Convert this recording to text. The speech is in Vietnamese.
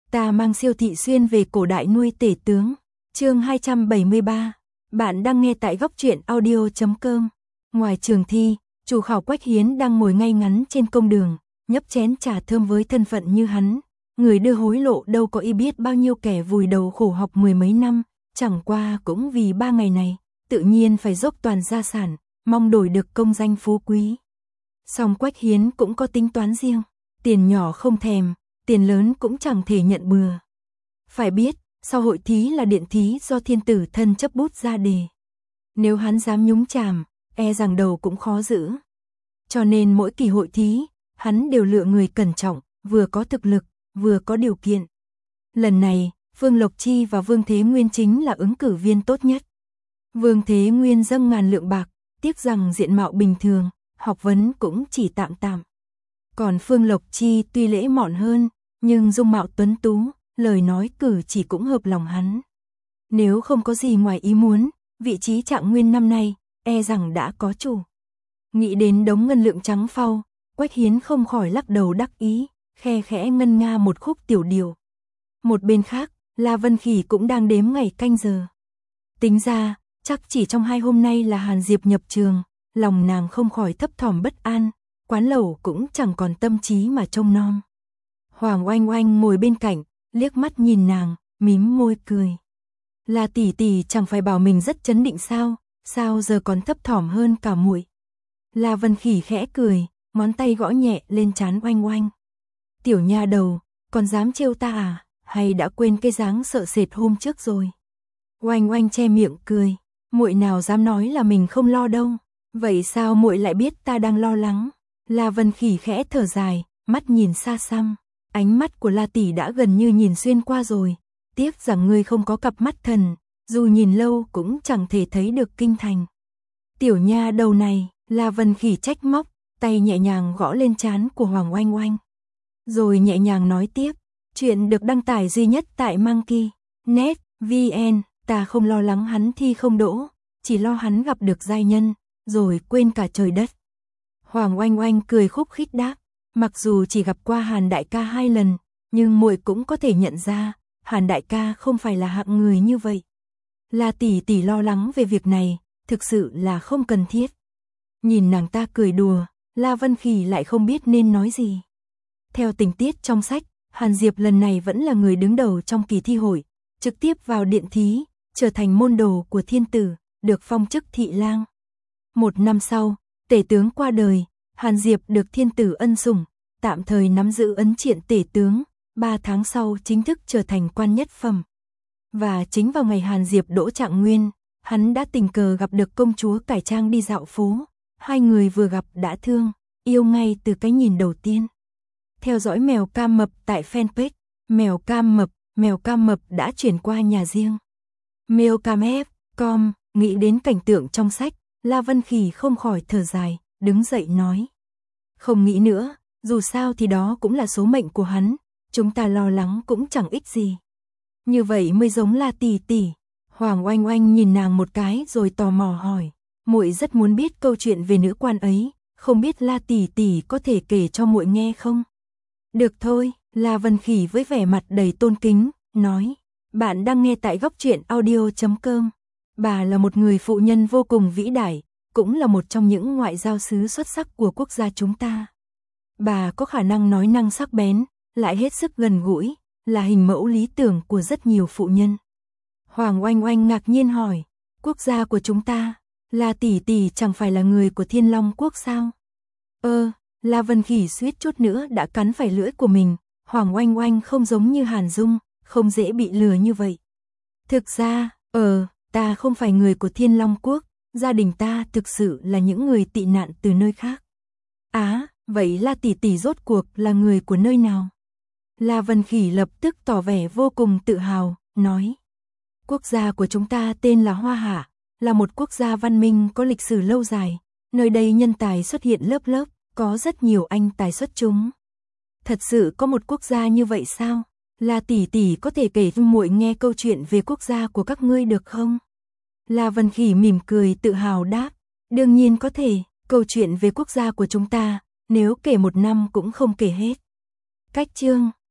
Ta mang siêu thị xuyên về cổ đại nuôi tể tướng. Chương 273. Bạn đang nghe tại góc truyện audio.com. Ngoài trường thi, chủ khảo Quách Hiến đang ngồi ngay ngắn trên công đường, nhấp chén trà thơm với thân phận như hắn. Người đưa hối lộ đâu có y biết bao nhiêu kẻ vùi đầu khổ học mười mấy năm, chẳng qua cũng vì 3 ngày này, tự nhiên phải dốc toàn gia sản, mong đổi được công danh phú quý. Song Quách Hiến cũng có tính toán riêng, tiền nhỏ không thèm, tiền lớn cũng chẳng thể nhận bừa. Phải biết, sau hội thí là điện thí do thiên tử thân chấp bút ra đề. Nếu hắn dám nhúng chàm, e rằng đầu cũng khó giữ. Cho nên mỗi kỳ hội thí, hắn đều lựa người cẩn trọng, vừa có thực lực, vừa có điều kiện. Lần này, Vương Lộc Chi và Vương Thế Nguyên chính là ứng cử viên tốt nhất. Vương Thế Nguyên dâng ngàn lượng bạc, tiếc rằng diện mạo bình thường, học vấn cũng chỉ tạm tạm. Còn Phương Lộc Chi tuy lễ mọn hơn, nhưng dung mạo tuấn tú, lời nói cử chỉ cũng hợp lòng hắn. Nếu không có gì ngoài ý muốn, vị trí Trạng Nguyên năm nay, e rằng đã có chủ. Nghĩ đến đống ngân lượng trắng phau, Quách Hiến không khỏi lắc đầu đắc ý, khe khẽ ngân nga một khúc tiểu điệu. Một bên khác, La Vân Khỉ cũng đang đếm ngày canh giờ. Tính ra, chắc chỉ trong 2 hôm nay là Hàn Diệp nhập trường, lòng nàng không khỏi thấp thỏm bất an, quán lẩu cũng chẳng còn tâm trí mà trông nom. Hoàng Oanh Oanh ngồi bên cạnh, liếc mắt nhìn nàng, mím môi cười. La tỷ tỷ chẳng phải bảo mình rất trấn định sao giờ còn thấp thỏm hơn cả muội. La Vân Khỉ khẽ cười, ngón tay gõ nhẹ lên trán Oanh Oanh. Tiểu nha đầu, còn dám trêu ta à, hay đã quên cái dáng sợ sệt hôm trước rồi? Oanh Oanh che miệng cười, muội nào dám nói là mình không lo đâu, vậy sao muội lại biết ta đang lo lắng? La Vân Khỉ khẽ thở dài, mắt nhìn xa xăm, ánh mắt của La tỷ đã gần như nhìn xuyên qua rồi, tiếc rằng ngươi không có cặp mắt thần, dù nhìn lâu cũng chẳng thể thấy được kinh thành. Tiểu nha đầu này, La Vân Khỉ trách móc, tay nhẹ nhàng gõ lên trán của Hoàng Oanh Oanh. Rồi nhẹ nhàng nói tiếp, chuyện được đăng tải duy nhất tại Monkey.net VN, ta không lo lắng hắn thi không đỗ, chỉ lo hắn gặp được giai nhân, rồi quên cả trời đất. Hoàng Oanh Oanh cười khúc khích đáp, mặc dù chỉ gặp qua Hàn đại ca 2 lần, nhưng muội cũng có thể nhận ra, Hàn đại ca không phải là hạng người như vậy. La tỷ tỷ lo lắng về việc này, thực sự là không cần thiết. Nhìn nàng ta cười đùa, La Vân Khỉ lại không biết nên nói gì. Theo tình tiết trong sách, Hàn Diệp lần này vẫn là người đứng đầu trong kỳ thi hội, trực tiếp vào điện thí, trở thành môn đồ của thiên tử, được phong chức thị lang. 1 năm sau, tể tướng qua đời, Hàn Diệp được thiên tử ân sủng, tạm thời nắm giữ ấn triện tể tướng, 3 tháng sau chính thức trở thành quan nhất phẩm. Và chính vào ngày Hàn Diệp đỗ Trạng Nguyên, hắn đã tình cờ gặp được công chúa cải trang đi dạo phố, hai người vừa gặp đã thương, yêu ngay từ cái nhìn đầu tiên. Theo dõi mèo Cam Mập tại fanpage, mèo Cam Mập đã chuyển qua nhà riêng. Meowcamf.com, nghĩ đến cảnh tượng trong sách, La Vân Khỉ không khỏi thở dài, đứng dậy nói. Không nghĩ nữa, dù sao thì đó cũng là số mệnh của hắn, chúng ta lo lắng cũng chẳng ích gì. Như vậy mới giống La tỷ tỷ. Hoàng Oanh Oanh nhìn nàng một cái rồi tò mò hỏi, muội rất muốn biết câu chuyện về nữ quan ấy, không biết La tỷ tỷ có thể kể cho muội nghe không? Được thôi, La Vân Khỉ với vẻ mặt đầy tôn kính, nói, bạn đang nghe tại góc truyện audio.com. Bà là một người phụ nhân vô cùng vĩ đại, cũng là một trong những ngoại giao sứ xuất sắc của quốc gia chúng ta. Bà có khả năng nói năng sắc bén, lại hết sức gần gũi, là hình mẫu lý tưởng của rất nhiều phụ nhân. Hoàng Oanh Oanh ngạc nhiên hỏi, quốc gia của chúng ta, La tỷ tỷ chẳng phải là người của Thiên Long quốc sao? La Vân Khỉ suýt chút nữa đã cắn phải lưỡi của mình, Hoàng Oanh Oanh không giống như Hàn Dung, không dễ bị lừa như vậy. Thực ra, ta không phải người của Thiên Long quốc, gia đình ta thực sự là những người tị nạn từ nơi khác. Vậy La tỷ tỷ rốt cuộc là người của nơi nào? La Vân Khỉ lập tức tỏ vẻ vô cùng tự hào, nói. Quốc gia của chúng ta tên là Hoa Hạ, là một quốc gia văn minh có lịch sử lâu dài, nơi đây nhân tài xuất hiện lớp lớp, có rất nhiều anh tài xuất chúng. Thật sự có một quốc gia như vậy sao? La tỷ tỷ có thể kể cho muội nghe câu chuyện về quốc gia của các ngươi được không? La Vân Khỉ mỉm cười tự hào đáp, đương nhiên có thể, câu chuyện về quốc gia của chúng ta, nếu kể 1 năm cũng không kể hết. Cách chương